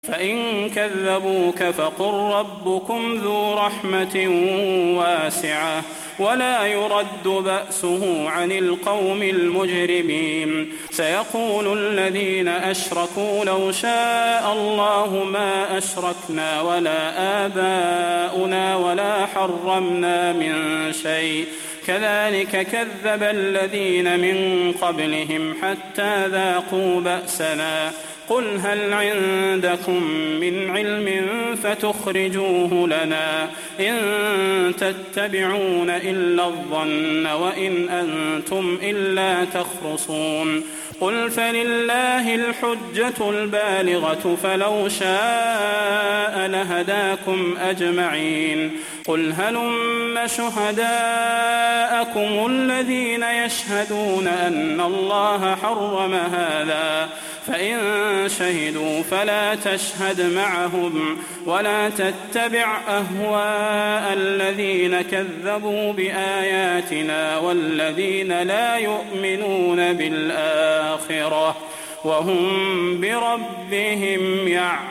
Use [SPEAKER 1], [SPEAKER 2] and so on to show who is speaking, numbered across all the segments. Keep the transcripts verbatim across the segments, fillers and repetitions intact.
[SPEAKER 1] فإن كذبوك فقل ربكم ذو رحمة واسعة ولا يرد بأسه عن القوم المجرمين. سيقول الذين أشركوا لو شاء الله ما أشركنا ولا آباؤنا ولا حرمنا من شيء كذلك كذب الذين من قبلهم حتى ذاقوا بأسنا. قل هل عندكم من علم فتخرجوه لنا إن تتبعون إلا الظن وإن أنتم إلا تخرصون. قل فلله الحجة البالغة فلو شاء لهداكم أجمعين. قل هلم شهداءكم الذين يشهدون أن الله حرم هذا فإن شهدوا فلا تشهد معهم ولا تتبع أهواء الذين كذبوا بآياتنا والذين لا يؤمنون بالآخرة وهم بربهم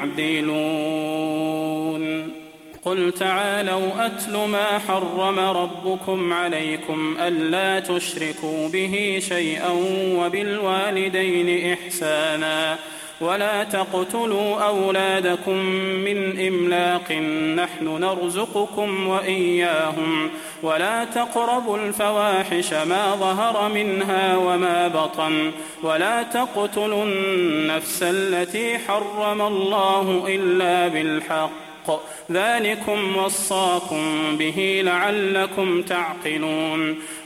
[SPEAKER 1] يعدلون. قل تعالوا أتل ما حرم ربكم عليكم ألا تشركوا به شيئا وبالوالدين إحسانا ولا تقتلوا أولادكم من إملاق نحن نرزقكم وإياهم ولا تقربوا الفواحش ما ظهر منها وما بطن ولا تقتلوا النفس التي حرم الله إلا بالحق ذلكم وصاكم به لعلكم تعقلون.